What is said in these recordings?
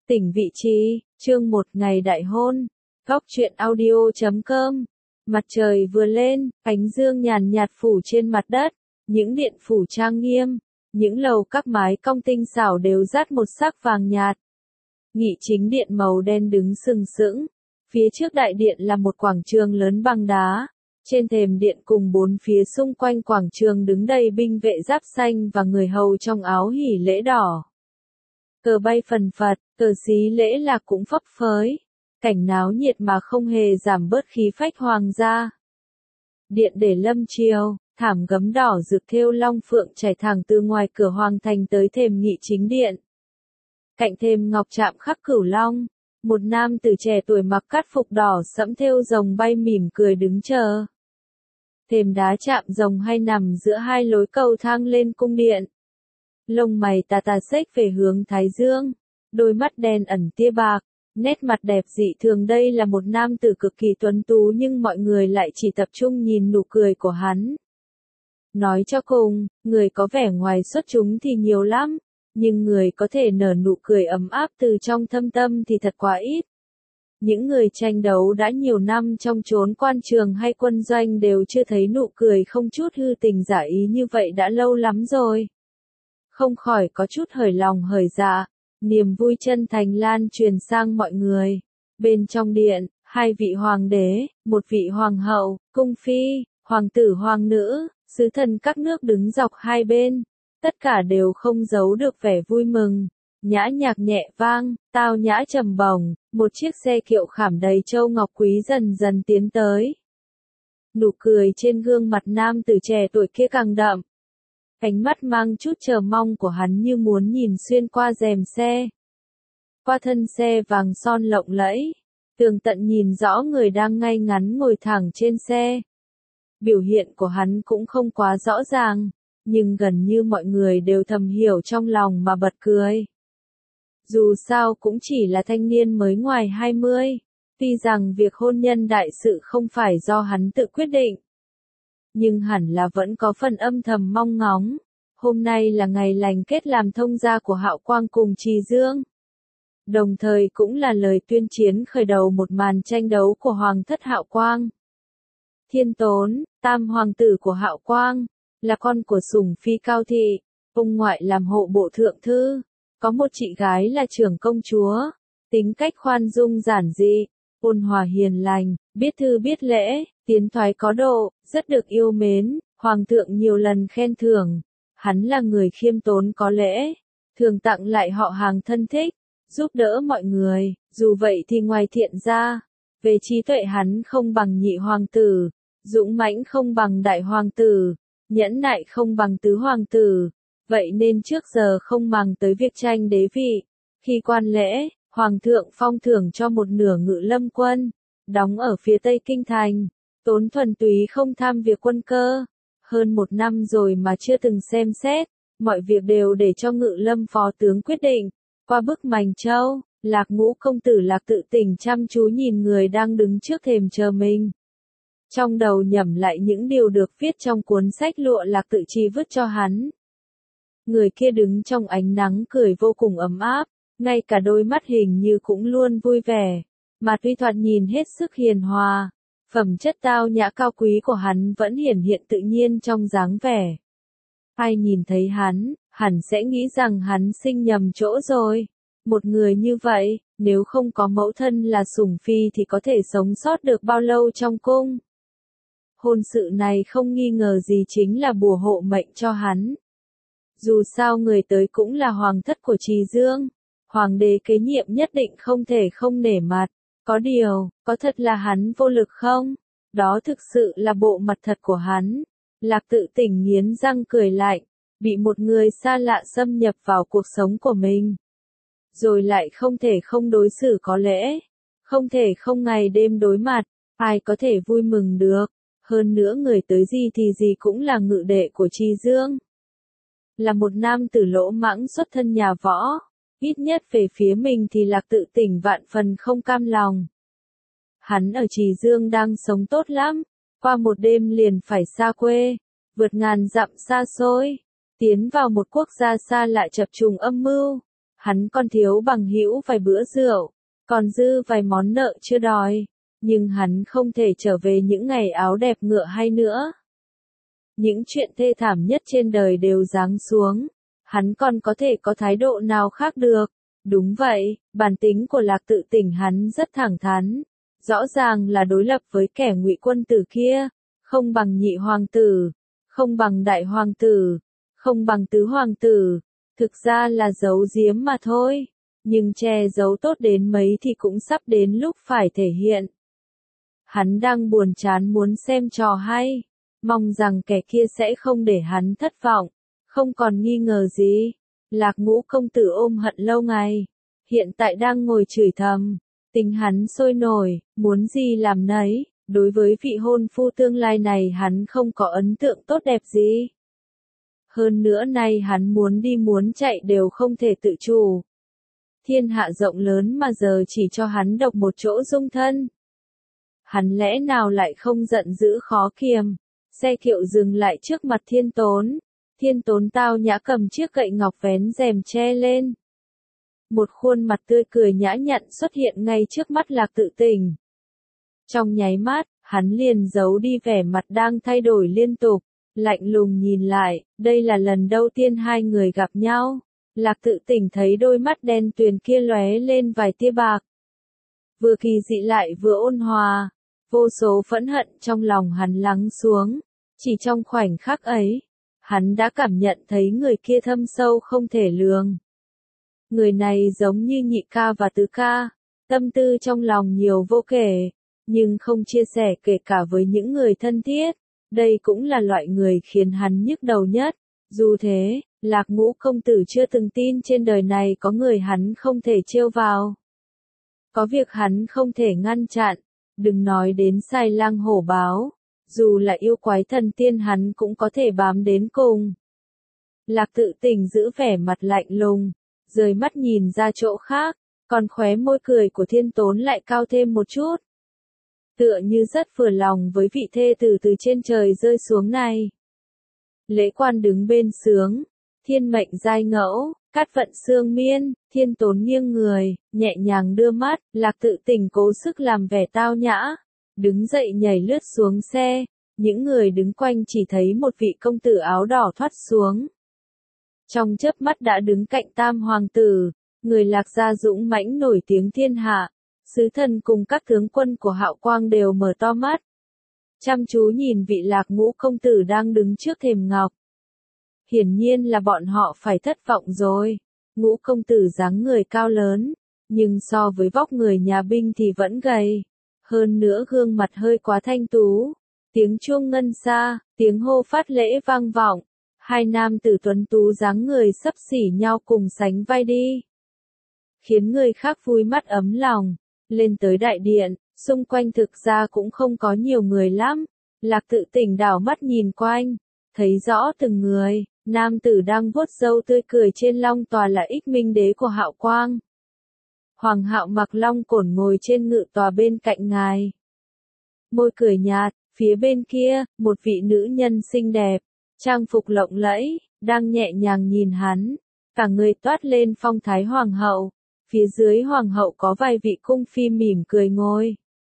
Tỉnh vị trí, chương 1 ngày đại hôn. Góc truyện audio.com. Mặt trời vừa lên, ánh dương nhàn nhạt phủ trên mặt đất, những điện phủ trang nghiêm, những lầu các mái cong tinh xảo đều dát một sắc vàng nhạt. Nghị chính điện màu đen đứng sừng sững, phía trước đại điện là một quảng trường lớn bằng đá. Trên thềm điện cùng bốn phía xung quanh quảng trường đứng đầy binh vệ giáp xanh và người hầu trong áo hỉ lễ đỏ. Cờ bay phần phật, cờ xí lễ lạc cũng phấp phới. Cảnh náo nhiệt mà không hề giảm bớt khí phách hoàng gia. Điện để lâm chiều, thảm gấm đỏ rực thêu long phượng trải thẳng từ ngoài cửa hoàng thành tới thềm nghị chính điện. Cạnh thềm ngọc chạm khắc cửu long, một nam tử trẻ tuổi mặc cát phục đỏ sẫm thêu rồng bay mỉm cười đứng chờ. Thềm đá chạm rồng hay nằm giữa hai lối cầu thang lên cung điện. Lông mày tà tà xếch về hướng thái dương, đôi mắt đen ẩn tia bạc, nét mặt đẹp dị thường. Đây là một nam tử cực kỳ tuấn tú nhưng mọi người lại chỉ tập trung nhìn nụ cười của hắn. Nói cho cùng, người có vẻ ngoài xuất chúng thì nhiều lắm, nhưng người có thể nở nụ cười ấm áp từ trong thâm tâm thì thật quá ít. Những người tranh đấu đã nhiều năm trong chốn quan trường hay quân doanh đều chưa thấy nụ cười không chút hư tình giả ý như vậy đã lâu lắm rồi. Không khỏi có chút hởi lòng hởi dạ, niềm vui chân thành lan truyền sang mọi người. Bên trong điện, hai vị hoàng đế, một vị hoàng hậu, cung phi, hoàng tử hoàng nữ, sứ thần các nước đứng dọc hai bên. Tất cả đều không giấu được vẻ vui mừng. Nhã nhạc nhẹ vang, tao nhã trầm bổng, một chiếc xe kiệu khảm đầy châu ngọc quý dần dần tiến tới. Nụ cười trên gương mặt nam tử trẻ tuổi kia càng đậm. Ánh mắt mang chút chờ mong của hắn như muốn nhìn xuyên qua rèm xe. Qua thân xe vàng son lộng lẫy, tường tận nhìn rõ người đang ngay ngắn ngồi thẳng trên xe. Biểu hiện của hắn cũng không quá rõ ràng, nhưng gần như mọi người đều thầm hiểu trong lòng mà bật cười. Dù sao cũng chỉ là thanh niên mới ngoài 20, tuy rằng việc hôn nhân đại sự không phải do hắn tự quyết định. Nhưng hẳn là vẫn có phần âm thầm mong ngóng. Hôm nay là ngày lành kết làm thông gia của Hạo Quang cùng Trì Dương. Đồng thời cũng là lời tuyên chiến khởi đầu một màn tranh đấu của Hoàng thất Hạo Quang. Thiên Tốn, tam hoàng tử của Hạo Quang, là con của Sủng Phi Cao Thị, ông ngoại làm hộ bộ thượng thư, có một chị gái là trưởng công chúa, tính cách khoan dung giản dị, ôn hòa hiền lành, biết thư biết lễ, tiến thoái có độ, rất được yêu mến, hoàng thượng nhiều lần khen thưởng. Hắn là người khiêm tốn có lễ, thường tặng lại họ hàng thân thích, giúp đỡ mọi người. Dù vậy thì ngoài thiện ra, về trí tuệ hắn không bằng nhị hoàng tử, dũng mãnh không bằng đại hoàng tử, nhẫn nại không bằng tứ hoàng tử. Vậy nên trước giờ không màng tới việc tranh đế vị. Khi quan lễ, hoàng thượng phong thưởng cho một nửa ngự lâm quân, đóng ở phía tây kinh thành. Tốn thuần túy không tham việc quân cơ. Hơn một năm rồi mà chưa từng xem xét, mọi việc đều để cho ngự lâm phó tướng quyết định. Qua bức mành châu, Lạc Ngũ công tử Lạc Tự Tình chăm chú nhìn người đang đứng trước thềm chờ mình. Trong đầu nhẩm lại những điều được viết trong cuốn sách lụa Lạc Tự Trì vứt cho hắn. Người kia đứng trong ánh nắng cười vô cùng ấm áp, ngay cả đôi mắt hình như cũng luôn vui vẻ, mà tuy thoạt nhìn hết sức hiền hòa. Phẩm chất tao nhã cao quý của hắn vẫn hiển hiện tự nhiên trong dáng vẻ. Ai nhìn thấy hắn, hẳn sẽ nghĩ rằng hắn sinh nhầm chỗ rồi. Một người như vậy, nếu không có mẫu thân là Sủng Phi thì có thể sống sót được bao lâu trong cung. Hôn sự này không nghi ngờ gì chính là bùa hộ mệnh cho hắn. Dù sao người tới cũng là hoàng thất của Trì Dương. Hoàng đế kế nhiệm nhất định không thể không nể mặt. Có điều, có thật là hắn vô lực không? Đó thực sự là bộ mặt thật của hắn. Lạc Tự Tình nghiến răng cười lạnh, bị một người xa lạ xâm nhập vào cuộc sống của mình. Rồi lại không thể không đối xử có lễ, không thể không ngày đêm đối mặt, ai có thể vui mừng được. Hơn nữa người tới gì thì gì cũng là ngự đệ của Trì Dương. Là một nam tử lỗ mãng xuất thân nhà võ. Ít nhất về phía mình thì Lạc Tự Tình vạn phần không cam lòng. Hắn ở Trì Dương đang sống tốt lắm, qua một đêm liền phải xa quê, vượt ngàn dặm xa xôi, tiến vào một quốc gia xa lạ chập trùng âm mưu, Hắn còn thiếu bằng hữu vài bữa rượu, còn dư vài món nợ chưa đòi, nhưng hắn không thể trở về những ngày áo đẹp ngựa hay nữa. Những chuyện thê thảm nhất trên đời đều giáng xuống, hắn còn có thể có thái độ nào khác được. Đúng vậy, bản tính của Lạc Tự Tỉnh hắn rất thẳng thắn, rõ ràng là đối lập với kẻ Ngụy quân tử kia, không bằng nhị hoàng tử, không bằng đại hoàng tử, không bằng tứ hoàng tử, thực ra là giấu giếm mà thôi, nhưng che giấu tốt đến mấy thì cũng sắp đến lúc phải thể hiện. Hắn đang buồn chán muốn xem trò hay, mong rằng kẻ kia sẽ không để hắn thất vọng, không còn nghi ngờ gì. Lạc Ngũ công tử ôm hận lâu ngày, hiện tại đang ngồi chửi thầm, tính hắn sôi nổi, muốn gì làm nấy, đối với vị hôn phu tương lai này hắn không có ấn tượng tốt đẹp gì. Hơn nữa nay hắn muốn đi muốn chạy đều không thể tự chủ. Thiên hạ rộng lớn mà giờ chỉ cho hắn độc một chỗ dung thân. Hắn lẽ nào lại không giận dữ khó kiềm, xe kiệu dừng lại trước mặt Thiên Tốn. Thiên Tốn tao nhã cầm chiếc gậy ngọc vén rèm che lên. Một khuôn mặt tươi cười nhã nhặn xuất hiện ngay trước mắt Lạc Tự Tỉnh. Trong nháy mắt, hắn liền giấu đi vẻ mặt đang thay đổi liên tục, lạnh lùng nhìn lại, đây là lần đầu tiên hai người gặp nhau. Lạc Tự Tỉnh thấy đôi mắt đen tuyền kia lóe lên vài tia bạc. Vừa kỳ dị lại vừa ôn hòa, vô số phẫn hận trong lòng hắn lắng xuống, chỉ trong khoảnh khắc ấy. Hắn đã cảm nhận thấy người kia thâm sâu không thể lường. Người này giống như nhị ca và tứ ca, tâm tư trong lòng nhiều vô kể, nhưng không chia sẻ kể cả với những người thân thiết. Đây cũng là loại người khiến hắn nhức đầu nhất. Dù thế, Lạc Ngũ công tử chưa từng tin trên đời này có người hắn không thể trêu vào. Có việc hắn không thể ngăn chặn, đừng nói đến Sai Lang hổ báo. Dù là yêu quái thần tiên hắn cũng có thể bám đến cùng. Lạc Tự Tỉnh giữ vẻ mặt lạnh lùng, rời mắt nhìn ra chỗ khác, còn khóe môi cười của Thiên Tốn lại cao thêm một chút. Tựa như rất vừa lòng với vị thê tử từ trên trời rơi xuống này. Lễ quan đứng bên sướng, thiên mệnh giai ngẫu, cát vận xương miên, Thiên Tốn nghiêng người, nhẹ nhàng đưa mắt, Lạc Tự Tỉnh cố sức làm vẻ tao nhã. Đứng dậy nhảy lướt xuống xe, những người đứng quanh chỉ thấy một vị công tử áo đỏ thoát xuống. Trong chớp mắt đã đứng cạnh tam hoàng tử, người Lạc gia dũng mãnh nổi tiếng thiên hạ, sứ thần cùng các tướng quân của Hạo Quang đều mở to mắt. Chăm chú nhìn vị Lạc Ngũ công tử đang đứng trước thềm ngọc. Hiển nhiên là bọn họ phải thất vọng rồi. Ngũ công tử dáng người cao lớn, nhưng so với vóc người nhà binh thì vẫn gầy. Hơn nữa gương mặt hơi quá thanh tú. Tiếng chuông ngân xa, tiếng hô phát lễ vang vọng. Hai nam tử tuấn tú dáng người xấp xỉ nhau cùng sánh vai đi. Khiến người khác vui mắt ấm lòng. Lên tới đại điện, xung quanh thực ra cũng không có nhiều người lắm. Lạc Tự Tỉnh đảo mắt nhìn quanh, thấy rõ từng người. Nam tử đang vuốt râu tươi cười trên long tòa là Ích Minh đế của Hạo Quang. Hoàng hạo mặc long cổn ngồi trên ngự tòa bên cạnh ngài. Môi cười nhạt, phía bên kia, một vị nữ nhân xinh đẹp, trang phục lộng lẫy, đang nhẹ nhàng nhìn hắn, cả người toát lên phong thái hoàng hậu. Phía dưới hoàng hậu có vài vị cung phi mỉm cười ngồi.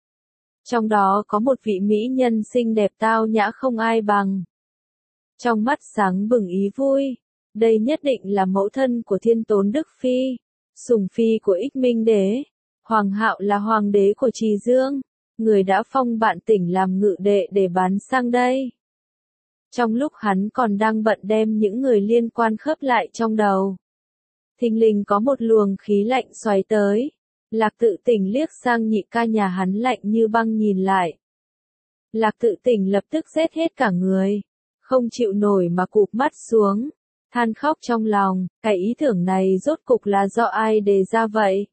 Trong đó có một vị mỹ nhân xinh đẹp tao nhã không ai bằng. Trong mắt sáng bừng ý vui, đây nhất định là mẫu thân của Thiên Tốn Đức Phi. Sủng phi của Ích Minh đế, Hoàng hạo là hoàng đế của Trì Dương, người đã phong bạn tỉnh làm ngự đệ để bán sang đây. Trong lúc hắn còn đang bận đem những người liên quan khớp lại trong đầu, thình lình có một luồng khí lạnh xoáy tới. Lạc Tự Tỉnh liếc sang nhị ca nhà hắn lạnh như băng nhìn lại. Lạc Tự Tỉnh lập tức rét hết cả người, không chịu nổi mà cụp mắt xuống. Than khóc trong lòng, cái ý tưởng này rốt cục là do ai đề ra vậy?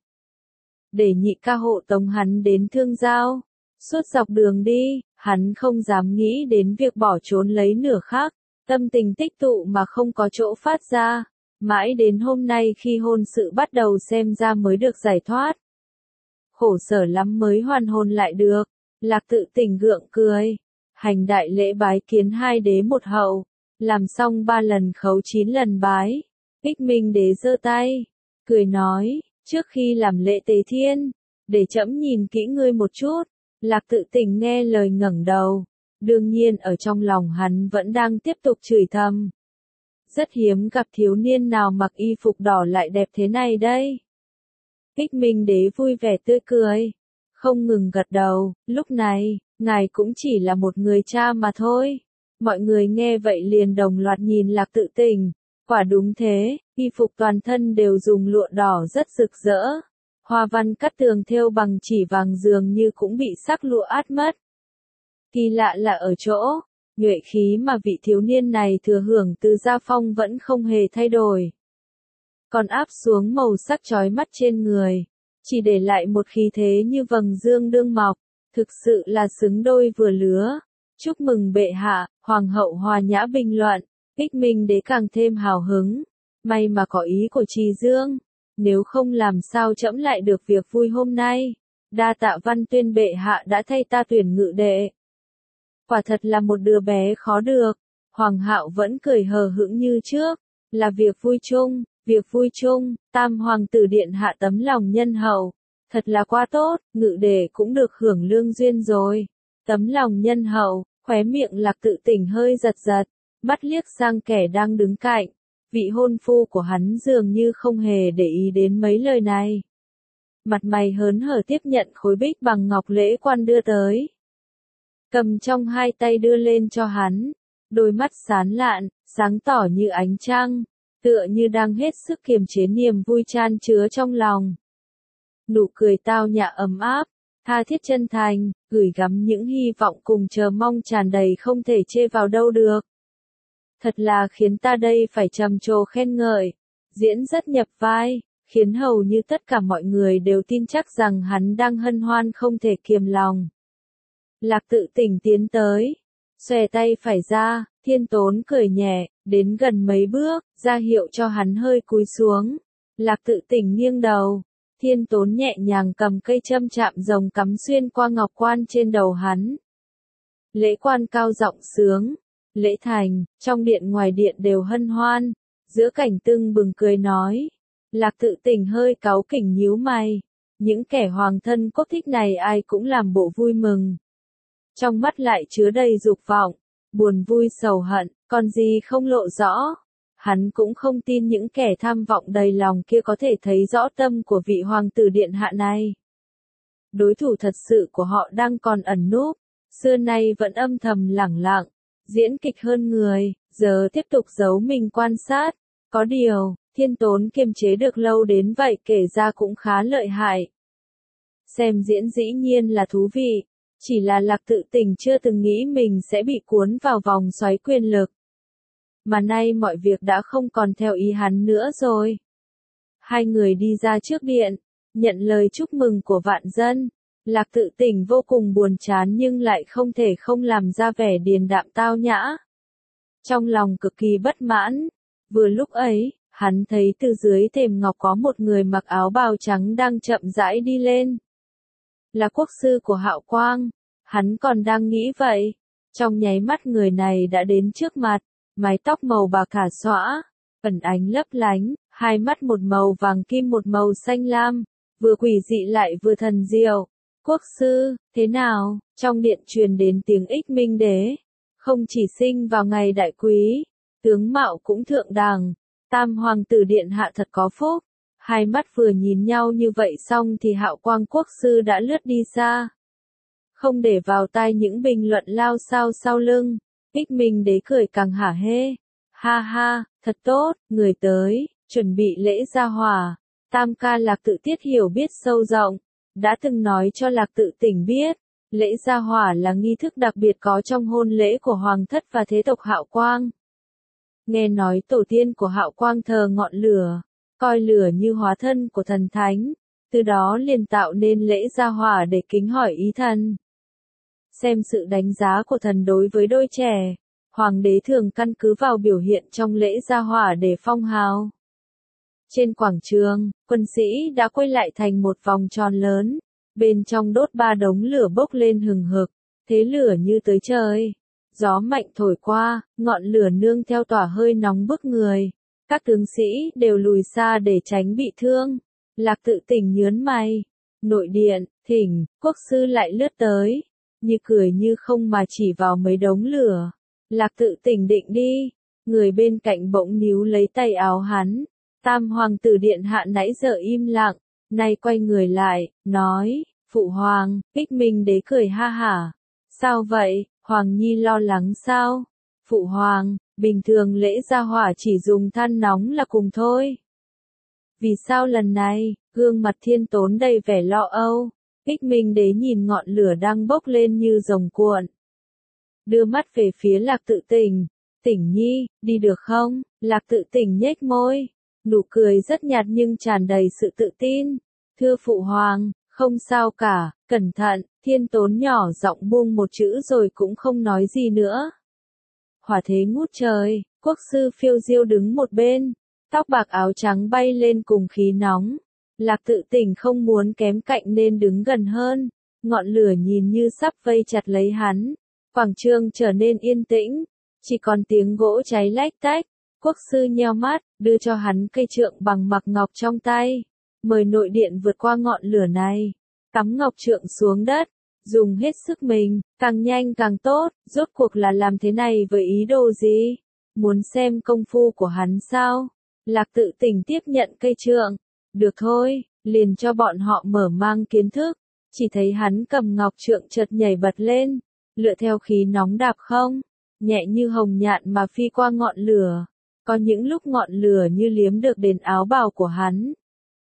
Để nhị ca hộ tống hắn đến Thương Giao. Suốt dọc đường đi, hắn không dám nghĩ đến việc bỏ trốn lấy nửa khác. Tâm tình tích tụ mà không có chỗ phát ra. Mãi đến hôm nay khi hôn sự bắt đầu xem ra mới được giải thoát. Khổ sở lắm mới hoàn hồn lại được. Lạc Tự Tỉnh gượng cười. Hành đại lễ bái kiến hai đế một hậu. Làm xong 3 lần khấu 9 lần bái. Ích Minh đế giơ tay. cười nói, trước khi làm lễ tế thiên, để trẫm nhìn kỹ ngươi một chút. Lạc Tự Tình nghe lời ngẩng đầu, đương nhiên ở trong lòng hắn vẫn đang tiếp tục chửi thầm. Rất hiếm gặp thiếu niên nào mặc y phục đỏ lại đẹp thế này đây. Ích Minh Đế vui vẻ tươi cười, không ngừng gật đầu, lúc này, ngài cũng chỉ là một người cha mà thôi. Mọi người nghe vậy liền đồng loạt nhìn Lạc Tự Tình, quả đúng thế, y phục toàn thân đều dùng lụa đỏ rất rực rỡ. Hoa văn cắt tường thêu bằng chỉ vàng dường như cũng bị sắc lụa át mất. Kỳ lạ là ở chỗ, nhuệ khí mà vị thiếu niên này thừa hưởng từ gia phong vẫn không hề thay đổi. Còn áp xuống màu sắc chói mắt trên người, chỉ để lại một khí thế như vầng dương đương mọc, thực sự là xứng đôi vừa lứa. Chúc mừng bệ hạ, hoàng hậu hòa nhã bình luận, Ích Minh Đế càng thêm hào hứng. May mà có ý của Trì Dương, nếu không làm sao trẫm lại được việc vui hôm nay. Đa tạ Văn Tuyên bệ hạ đã thay ta tuyển ngự đệ. Quả thật là một đứa bé khó được. Hoàng hậu vẫn cười hờ hững như trước, là việc vui chung, Tam hoàng tử điện hạ tấm lòng nhân hậu, thật là quá tốt, ngự đệ cũng được hưởng lương duyên rồi. Tấm lòng nhân hậu, khóe miệng Lạc Tự Tình hơi giật giật, mắt liếc sang kẻ đang đứng cạnh. Vị hôn phu của hắn dường như không hề để ý đến mấy lời này. Mặt mày hớn hở tiếp nhận khối bích bằng ngọc lễ quan đưa tới. Cầm trong hai tay đưa lên cho hắn, đôi mắt sáng lạn, sáng tỏ như ánh trăng, tựa như đang hết sức kiềm chế niềm vui chan chứa trong lòng. Nụ cười tao nhã ấm áp, tha thiết chân thành, gửi gắm những hy vọng cùng chờ mong tràn đầy không thể chê vào đâu được. Thật là khiến ta đây phải trầm trồ khen ngợi, diễn rất nhập vai, khiến hầu như tất cả mọi người đều tin chắc rằng hắn đang hân hoan không thể kiềm lòng. Lạc Tự Tình tiến tới, xòe tay phải ra, Thiên Tốn cười nhẹ, đến gần mấy bước, ra hiệu cho hắn hơi cúi xuống. Lạc Tự Tình nghiêng đầu, Thiên Tốn nhẹ nhàng cầm cây châm chạm rồng cắm xuyên qua ngọc quan trên đầu hắn. Lễ quan cao giọng sướng, lễ thành, trong điện ngoài điện đều hân hoan, giữa cảnh tưng bừng cười nói. Lạc Tự Tình hơi cáu kỉnh nhíu mày, những kẻ hoàng thân quốc thích này ai cũng làm bộ vui mừng. Trong mắt lại chứa đầy dục vọng, buồn vui sầu hận, còn gì không lộ rõ. Hắn cũng không tin những kẻ tham vọng đầy lòng kia có thể thấy rõ tâm của vị hoàng tử điện hạ này. Đối thủ thật sự của họ đang còn ẩn núp, xưa nay vẫn âm thầm lẳng lặng, diễn kịch hơn người, giờ tiếp tục giấu mình quan sát. Có điều, Thiên Tốn kiềm chế được lâu đến vậy kể ra cũng khá lợi hại. Xem diễn dĩ nhiên là thú vị, chỉ là Lạc Tự Tình chưa từng nghĩ mình sẽ bị cuốn vào vòng xoáy quyền lực. Mà nay mọi việc đã không còn theo ý hắn nữa rồi. Hai người đi ra trước điện, nhận lời chúc mừng của vạn dân. Lạc Tự Tình vô cùng buồn chán nhưng lại không thể không làm ra vẻ điềm đạm tao nhã. Trong lòng cực kỳ bất mãn, vừa lúc ấy, hắn thấy từ dưới thềm ngọc có một người mặc áo bào trắng đang chậm rãi đi lên. Là quốc sư của Hạo Quang, hắn còn đang nghĩ vậy. Trong nháy mắt người này đã đến trước mặt, mái tóc màu bạc khả xõa, ẩn ánh lấp lánh, hai mắt một màu vàng kim một màu xanh lam, vừa quỷ dị lại vừa thần diệu. Quốc sư, thế nào? Trong điện truyền đến tiếng Ích Minh Đế. Không chỉ sinh vào ngày đại quý, tướng mạo cũng thượng đẳng, Tam hoàng tử điện hạ thật có phúc. Hai mắt vừa nhìn nhau như vậy xong thì Hạo Quang quốc sư đã lướt đi xa. Không để vào tai những bình luận lao xao sau lưng, Ích Minh Đế cười càng hả hê. Ha ha, thật tốt, người tới, chuẩn bị lễ gia hỏa. Tam ca Lạc Tự Tiết hiểu biết sâu rộng, đã từng nói cho Lạc Tự Tình biết, lễ gia hỏa là nghi thức đặc biệt có trong hôn lễ của hoàng thất và thế tộc Hạo Quang. Nghe nói tổ tiên của Hạo Quang thờ ngọn lửa, coi lửa như hóa thân của thần thánh, từ đó liền tạo nên lễ gia hỏa để kính hỏi ý thần. Xem sự đánh giá của thần đối với đôi trẻ, hoàng đế thường căn cứ vào biểu hiện trong lễ gia hỏa để phong hào. Trên quảng trường, quân sĩ đã quay lại thành một vòng tròn lớn, bên trong đốt ba đống lửa bốc lên hừng hực, thế lửa như tới trời. Gió mạnh thổi qua, ngọn lửa nương theo tỏa hơi nóng bức người, Các tướng sĩ đều lùi xa để tránh bị thương. Lạc Tự Tình nhớn mày. Nội điện, thỉnh, quốc sư lại lướt tới. Như cười như không mà chỉ vào mấy đống lửa. Lạc Tự Tình định đi. Người bên cạnh bỗng níu lấy tay áo hắn. Tam hoàng tử điện hạ nãy giờ im lặng. Nay quay người lại, nói, phụ hoàng, Ích Minh Đế cười ha hả. Sao vậy, Hoàng Nhi lo lắng sao? Phụ hoàng, bình thường lễ gia hỏa chỉ dùng than nóng là cùng thôi. Vì sao lần này, gương mặt Thiên Tốn đầy vẻ lo âu, Ích Minh Đế nhìn ngọn lửa đang bốc lên như rồng cuộn. Đưa mắt về phía Lạc Tự Tình, Tình Nhi, đi được không? Lạc Tự Tình nhếch môi, nụ cười rất nhạt nhưng tràn đầy sự tự tin. Thưa phụ hoàng, không sao cả, cẩn thận, Thiên Tốn nhỏ giọng buông một chữ rồi cũng không nói gì nữa. Hỏa thế ngút trời, quốc sư phiêu diêu đứng một bên, tóc bạc áo trắng bay lên cùng khí nóng. Lạc Tự Tình không muốn kém cạnh nên đứng gần hơn, ngọn lửa nhìn như sắp vây chặt lấy hắn. Quảng trường trở nên yên tĩnh, chỉ còn tiếng gỗ cháy lách tách. Quốc sư nheo mắt, đưa cho hắn cây trượng bằng mặc ngọc trong tay. Mời nội điện vượt qua ngọn lửa này, cắm ngọc trượng xuống đất, dùng hết sức mình, càng nhanh càng tốt, rốt cuộc là làm thế này với ý đồ gì? Muốn xem công phu của hắn sao? Lạc Tự Tình tiếp nhận cây trượng, được thôi, liền cho bọn họ mở mang kiến thức, chỉ thấy hắn cầm ngọc trượng chợt nhảy bật lên, lựa theo khí nóng đạp không, nhẹ như hồng nhạn mà phi qua ngọn lửa, có những lúc ngọn lửa như liếm được đến áo bào của hắn,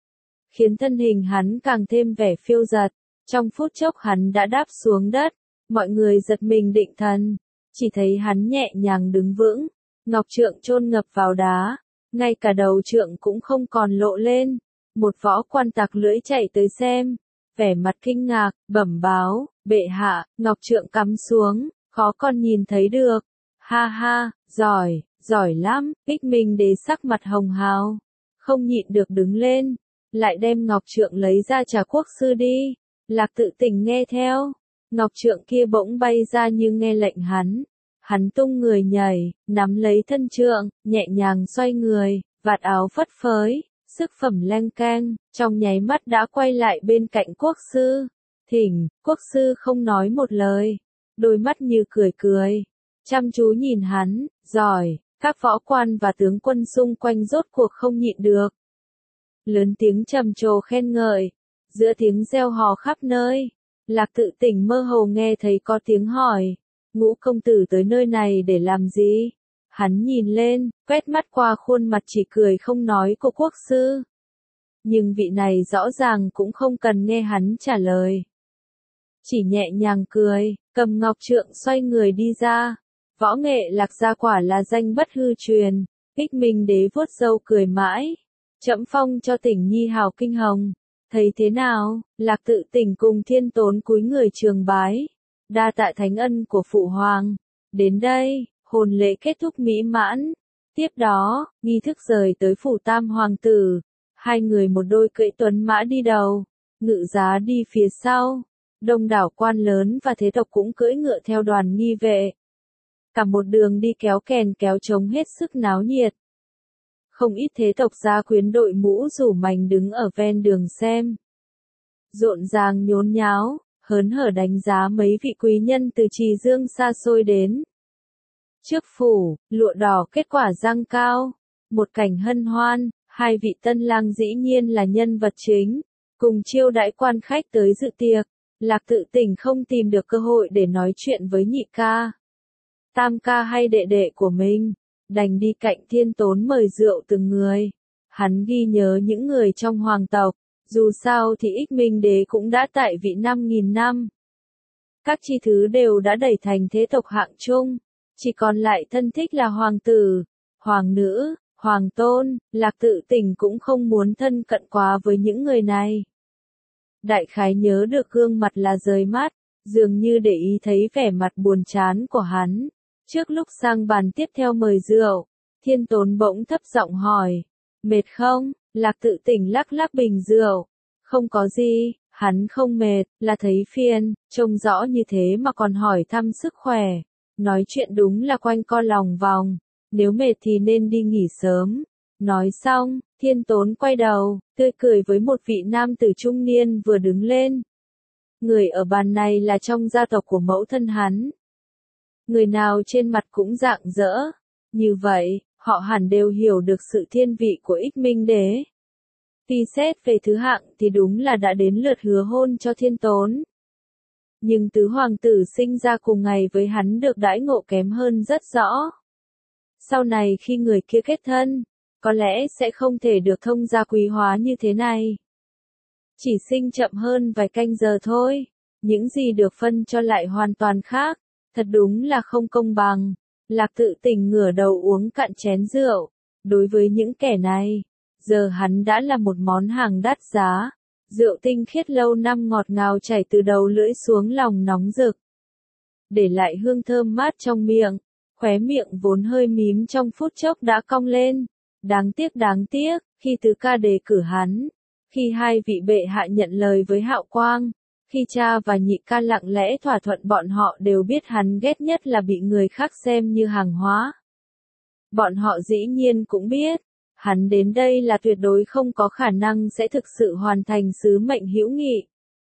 khiến thân hình hắn càng thêm vẻ phiêu dật. Trong phút chốc hắn đã đáp xuống đất, mọi người giật mình định thần, chỉ thấy hắn nhẹ nhàng đứng vững, ngọc trượng chôn ngập vào đá, ngay cả đầu trượng cũng không còn lộ lên. Một võ quan tặc lưỡi chạy tới xem, vẻ mặt kinh ngạc, bẩm báo, bệ hạ, ngọc trượng cắm xuống, khó còn nhìn thấy được. Ha ha, giỏi, giỏi lắm, Ích Minh Đế sắc mặt hồng hào, không nhịn được đứng lên, lại đem ngọc trượng lấy ra trả quốc sư đi. Lạc Tự Tình nghe theo, ngọc trượng kia bỗng bay ra như nghe lệnh hắn tung người nhảy, nắm lấy thân trượng, nhẹ nhàng xoay người, vạt áo phất phới, sức phẩm leng keng, trong nháy mắt đã quay lại bên cạnh quốc sư. Thỉnh, quốc sư không nói một lời, đôi mắt như cười cười, chăm chú nhìn hắn, giỏi, các võ quan và tướng quân xung quanh rốt cuộc không nhịn được. Lớn tiếng trầm trồ khen ngợi. Giữa tiếng reo hò khắp nơi, Lạc Tự Tình mơ hồ nghe thấy có tiếng hỏi, Ngũ công tử tới nơi này để làm gì? Hắn nhìn lên, quét mắt qua khuôn mặt chỉ cười không nói của quốc sư. Nhưng vị này rõ ràng cũng không cần nghe hắn trả lời. Chỉ nhẹ nhàng cười, cầm ngọc trượng xoay người đi ra. Võ nghệ Lạc gia quả là danh bất hư truyền, Ích Minh Đế vuốt râu cười mãi. Trẫm phong cho Tình Nhi hào kinh hồng. Thấy thế nào, Lạc Tự Tình cùng Thiên Tốn cúi người trường bái. Đa tạ thánh ân của phụ hoàng. Đến đây, hôn lễ kết thúc mỹ mãn. Tiếp đó, nghi thức rời tới phủ tam hoàng tử. Hai người một đôi cưỡi tuấn mã đi đầu, ngự giá đi phía sau. Đông đảo quan lớn và thế tộc cũng cưỡi ngựa theo đoàn nghi vệ. Cả một đường đi kéo kèn kéo trống hết sức náo nhiệt. Không ít thế tộc gia quyến đội mũ rủ mành đứng ở ven đường xem. Rộn ràng nhốn nháo, hớn hở đánh giá mấy vị quý nhân từ Trì Dương xa xôi đến. Trước phủ, lụa đỏ kết quả giăng cao, một cảnh hân hoan, hai vị tân lang dĩ nhiên là nhân vật chính, cùng chiêu đãi quan khách tới dự tiệc. Lạc Tự Tình không tìm được cơ hội để nói chuyện với nhị ca, tam ca hay đệ đệ của mình. Đành đi cạnh Thiên Tốn mời rượu từng người. Hắn ghi nhớ những người trong hoàng tộc, dù sao thì Ích Minh Đế cũng đã tại vị 5.000 năm. Các chi thứ đều đã đẩy thành thế tộc hạng trung, chỉ còn lại thân thích là hoàng tử, hoàng nữ, hoàng tôn. Lạc Tự Tình cũng không muốn thân cận quá với những người này. Đại khái nhớ được gương mặt là rời mắt, dường như để ý thấy vẻ mặt buồn chán của hắn. Trước lúc sang bàn tiếp theo mời rượu, Thiên Tốn bỗng thấp giọng hỏi, mệt không? Lạc Tự Tình lắc lắc bình rượu, không có gì, hắn không mệt, là thấy phiền, trông rõ như thế mà còn hỏi thăm sức khỏe, nói chuyện đúng là quanh co lòng vòng, nếu mệt thì nên đi nghỉ sớm, Nói xong, Thiên Tốn quay đầu, tươi cười với một vị nam tử trung niên vừa đứng lên. Người ở bàn này là trong gia tộc của mẫu thân hắn. Người nào trên mặt cũng rạng rỡ. Như vậy, họ hẳn đều hiểu được sự thiên vị của Ích Minh Đế. Tuy xét về thứ hạng thì đúng là đã đến lượt hứa hôn cho Thiên Tốn. Nhưng tứ hoàng tử sinh ra cùng ngày với hắn được đãi ngộ kém hơn rất rõ. Sau này khi người kia kết thân, có lẽ sẽ không thể được thông gia quý hóa như thế này. Chỉ sinh chậm hơn vài canh giờ thôi, những gì được phân cho lại hoàn toàn khác, thật đúng là không công bằng. Lạc Tự Tình ngửa đầu uống cạn chén rượu, đối với những kẻ này, giờ hắn đã là một món hàng đắt giá. Rượu tinh khiết lâu năm ngọt ngào chảy từ đầu lưỡi xuống lòng nóng rực, để lại hương thơm mát trong miệng, khóe miệng vốn hơi mím trong phút chốc đã cong lên. Đáng tiếc, khi tứ ca đề cử hắn, khi hai vị bệ hạ nhận lời với Hạo Quang, khi cha và nhị ca lặng lẽ thỏa thuận, bọn họ đều biết hắn ghét nhất là bị người khác xem như hàng hóa. Bọn họ dĩ nhiên cũng biết, hắn đến đây là tuyệt đối không có khả năng sẽ thực sự hoàn thành sứ mệnh hữu nghị.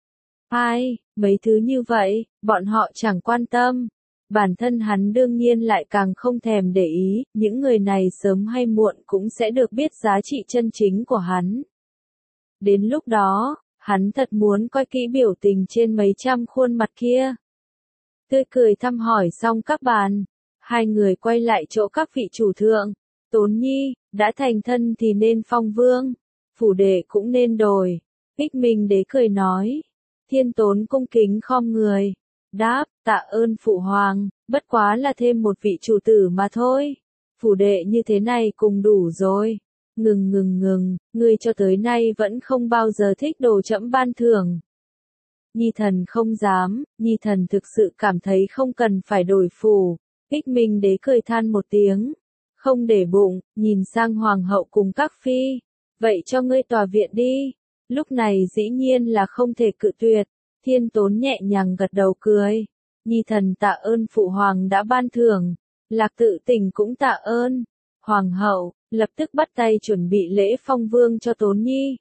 Mấy thứ như vậy, bọn họ chẳng quan tâm. Bản thân hắn đương nhiên lại càng không thèm để ý, những người này sớm hay muộn cũng sẽ được biết giá trị chân chính của hắn. Đến lúc đó, hắn thật muốn coi kỹ biểu tình trên mấy trăm khuôn mặt kia. Tươi cười thăm hỏi xong các bàn, hai người quay lại chỗ các vị chủ thượng. Tốn Nhi, đã thành thân thì nên phong vương, phủ đệ cũng nên đổi. Ích Minh Đế cười nói. Thiên Tốn cung kính khom người, đáp, tạ ơn phụ hoàng, bất quá là thêm một vị chủ tử mà thôi. Phủ đệ như thế này cùng đủ rồi. Ngừng, ngươi cho tới nay vẫn không bao giờ thích đồ trẫm ban thưởng. Nhi thần không dám, Nhi thần thực sự cảm thấy không cần phải đổi phủ. Ích Minh Đế cười than một tiếng, không để bụng, nhìn sang hoàng hậu cùng các phi. Vậy cho ngươi tòa viện đi. Lúc này dĩ nhiên là không thể cự tuyệt. Thiên Tốn nhẹ nhàng gật đầu cười. Nhi thần tạ ơn phụ hoàng đã ban thưởng. Lạc Tự Tình cũng tạ ơn. Hoàng hậu lập tức bắt tay chuẩn bị lễ phong vương cho Tốn Nhi.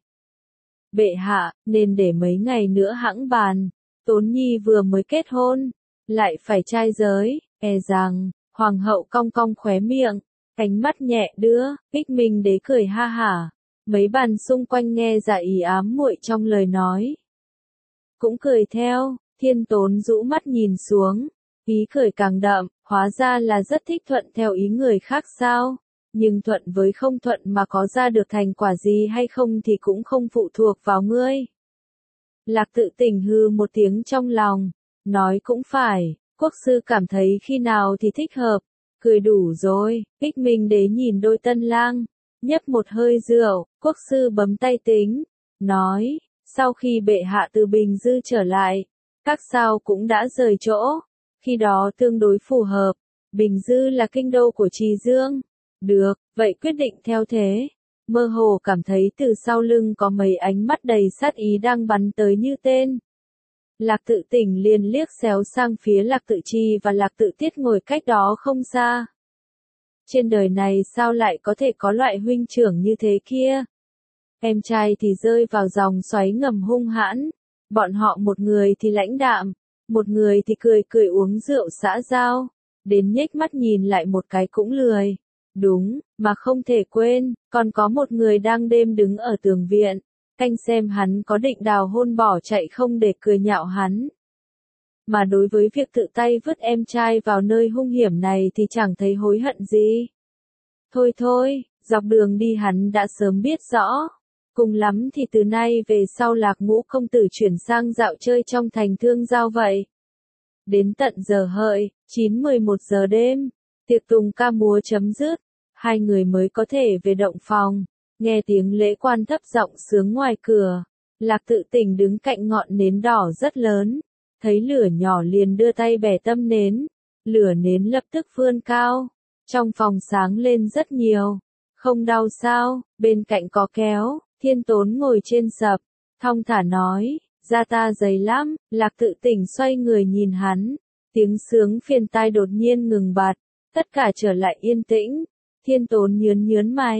Bệ hạ, nên để mấy ngày nữa hẵng bàn. Tốn Nhi vừa mới kết hôn, lại phải trai giới, e rằng, hoàng hậu cong cong khóe miệng, ánh mắt nhẹ đưa. Ích Minh Đế cười ha hả. Mấy bàn xung quanh nghe ra ý ám muội trong lời nói, cũng cười theo. Thiên Tốn rũ mắt nhìn xuống, ý cười càng đậm, hóa ra là rất thích thuận theo ý người khác sao? Nhưng thuận với không thuận mà có ra được thành quả gì hay không thì cũng không phụ thuộc vào ngươi. Lạc Tự Tình hư một tiếng trong lòng, nói cũng phải, quốc sư cảm thấy khi nào thì thích hợp, cười đủ rồi. Ích Minh Đế nhìn đôi tân lang, nhấp một hơi rượu, quốc sư bấm tay tính, nói, sau khi bệ hạ từ Bình Dư trở lại, các sao cũng đã rời chỗ, khi đó tương đối phù hợp. Bình Dư là kinh đô của Trì Dương. Được, vậy quyết định theo thế. Mơ hồ cảm thấy từ sau lưng có mấy ánh mắt đầy sát ý đang bắn tới như tên. Lạc Tự Tình liền liếc xéo sang phía Lạc Tự Trì và Lạc Tự Tiết ngồi cách đó không xa. Trên đời này sao lại có thể có loại huynh trưởng như thế kia? Em trai thì rơi vào dòng xoáy ngầm hung hãn. Bọn họ một người thì lãnh đạm, một người thì cười cười uống rượu xã giao, đến nhếch mắt nhìn lại một cái cũng lười. Đúng, mà không thể quên, còn có một người đang đêm đứng ở tường viện, canh xem hắn có định đào hôn bỏ chạy không để cười nhạo hắn. Mà đối với việc tự tay vứt em trai vào nơi hung hiểm này thì chẳng thấy hối hận gì. Thôi, dọc đường đi hắn đã sớm biết rõ. Cùng lắm thì từ nay về sau Lạc Ngũ công tử chuyển sang dạo chơi trong thành Thương Giao vậy. Đến tận giờ hợi, 9-11 giờ đêm, tiệc tùng ca múa chấm dứt, hai người mới có thể về động phòng. Nghe tiếng lễ quan thấp giọng sướng ngoài cửa, Lạc Tự Tình đứng cạnh ngọn nến đỏ rất lớn, thấy lửa nhỏ liền đưa tay bẻ tâm nến, lửa nến lập tức vươn cao, trong phòng sáng lên rất nhiều. Không đau sao? Bên cạnh có kéo. Thiên Tốn ngồi trên sập, thong thả nói, da ta dày lắm. Lạc Tự Tình xoay người nhìn hắn, tiếng sướng phiền tai đột nhiên ngừng bặt, tất cả trở lại yên tĩnh. Thiên Tốn nhớn mày,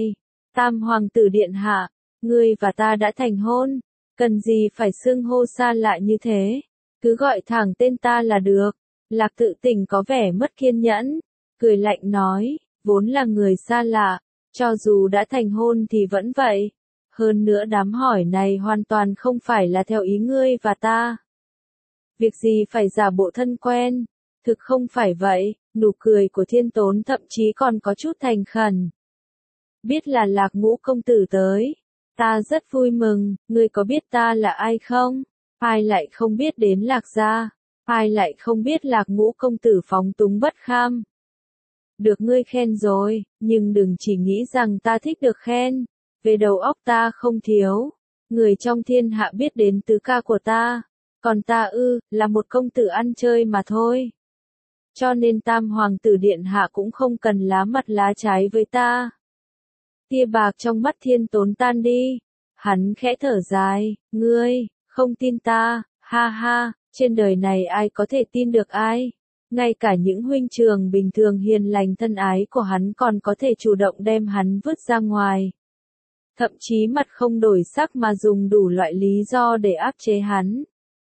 Tam hoàng tử điện hạ, ngươi và ta đã thành hôn, cần gì phải xưng hô xa lạ như thế, cứ gọi thẳng tên ta là được. Lạc Tự Tình có vẻ mất kiên nhẫn, cười lạnh nói, vốn là người xa lạ, cho dù đã thành hôn thì vẫn vậy. Hơn nữa đám hỏi này hoàn toàn không phải là theo ý ngươi và ta. Việc gì phải giả bộ thân quen, thực không phải vậy, nụ cười của Thiên Tốn thậm chí còn có chút thành khẩn. Biết là Lạc Ngũ công tử tới, ta rất vui mừng, ngươi có biết ta là ai không? Ai lại không biết đến Lạc gia, ai lại không biết Lạc Ngũ công tử phóng túng bất kham. Được ngươi khen rồi, nhưng đừng chỉ nghĩ rằng ta thích được khen, về đầu óc ta không thiếu. Người trong thiên hạ biết đến tứ ca của ta, còn ta là một công tử ăn chơi mà thôi. Cho nên Tam hoàng tử điện hạ cũng không cần lá mặt lá trái với ta. Tia bạc trong mắt Thiên Tốn tan đi, hắn khẽ thở dài, ngươi, không tin ta, ha ha, trên đời này ai có thể tin được ai. Ngay cả những huynh trường bình thường hiền lành thân ái của hắn còn có thể chủ động đem hắn vứt ra ngoài. Thậm chí mặt không đổi sắc mà dùng đủ loại lý do để áp chế hắn.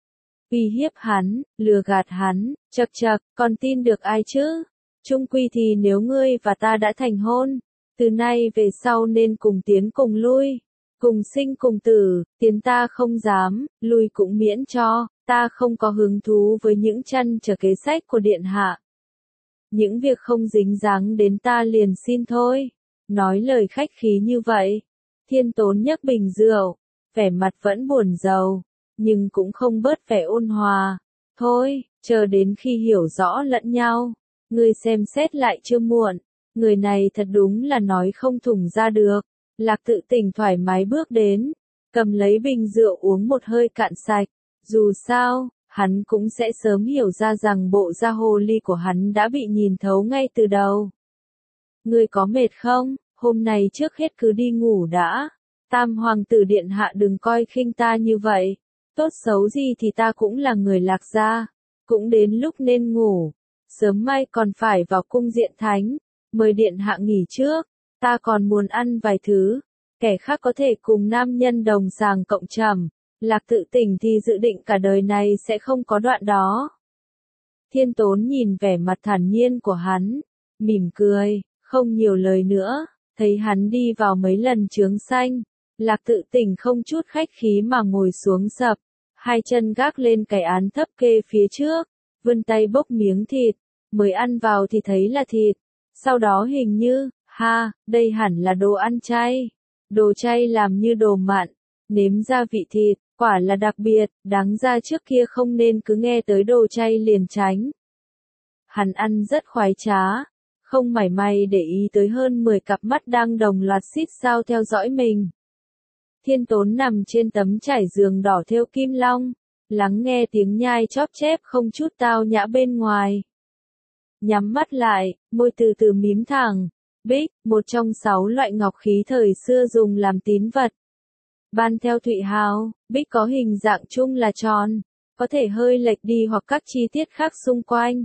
Uy hiếp hắn, lừa gạt hắn, chậc chậc, còn tin được ai chứ? Chung quy thì nếu ngươi và ta đã thành hôn, từ nay về sau nên cùng tiến cùng lui, cùng sinh cùng tử, tiến ta không dám, lui cũng miễn cho, ta không có hứng thú với những trăn trở kế sách của điện hạ. Những việc không dính dáng đến ta liền xin thôi. Nói lời khách khí như vậy, Thiên Tốn nhấc bình rượu, vẻ mặt vẫn buồn rầu, nhưng cũng không bớt vẻ ôn hòa. Thôi, chờ đến khi hiểu rõ lẫn nhau, ngươi xem xét lại chưa muộn. Người này thật đúng là nói không thủng ra được. Lạc Tự Tình thoải mái bước đến, cầm lấy bình rượu uống một hơi cạn sạch. Dù sao, hắn cũng sẽ sớm hiểu ra rằng bộ da hồ ly của hắn đã bị nhìn thấu ngay từ đầu. Ngươi có mệt không? Hôm nay trước hết cứ đi ngủ đã. Tam hoàng tử điện hạ đừng coi khinh ta như vậy. Tốt xấu gì thì ta cũng là người Lạc gia, cũng đến lúc nên ngủ. Sớm mai còn phải vào cung diện thánh, mời điện hạ nghỉ trước. Ta còn muốn ăn vài thứ, kẻ khác có thể cùng nam nhân đồng sàng cộng trầm. Lạc Tự Tình thì dự định cả đời này sẽ không có đoạn đó. Thiên Tốn nhìn vẻ mặt thản nhiên của hắn, mỉm cười, không nhiều lời nữa, thấy hắn đi vào mấy lần chướng xanh. Lạc Tự Tình không chút khách khí mà ngồi xuống sập, hai chân gác lên cái án thấp kê phía trước, vươn tay bốc miếng thịt, mới ăn vào thì thấy là thịt. Sau đó hình như, đây hẳn là đồ ăn chay. Đồ chay làm như đồ mặn, nếm gia vị thịt, quả là đặc biệt, đáng ra trước kia không nên cứ nghe tới đồ chay liền tránh. Hắn ăn rất khoái trá, không mảy may để ý tới hơn 10 cặp mắt đang đồng loạt xít sao theo dõi mình. Thiên Tốn nằm trên tấm trải giường đỏ thêu kim long, lắng nghe tiếng nhai chóp chép không chút tao nhã bên ngoài. Nhắm mắt lại, môi từ từ mím thẳng. Bích, một trong 6 loại ngọc khí thời xưa dùng làm tín vật. Ban theo Thụy Hào, bích có hình dạng chung là tròn, có thể hơi lệch đi hoặc các chi tiết khác xung quanh.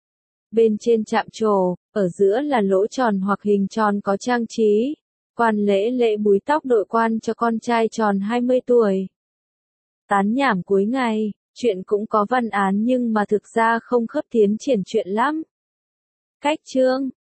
Bên trên chạm trổ, ở giữa là lỗ tròn hoặc hình tròn có trang trí. Quan lễ búi tóc đội quan cho con trai tròn 20 tuổi. Tán nhảm cuối ngày, chuyện cũng có văn án nhưng mà thực ra không khớp tiến triển chuyện lắm. Cách chương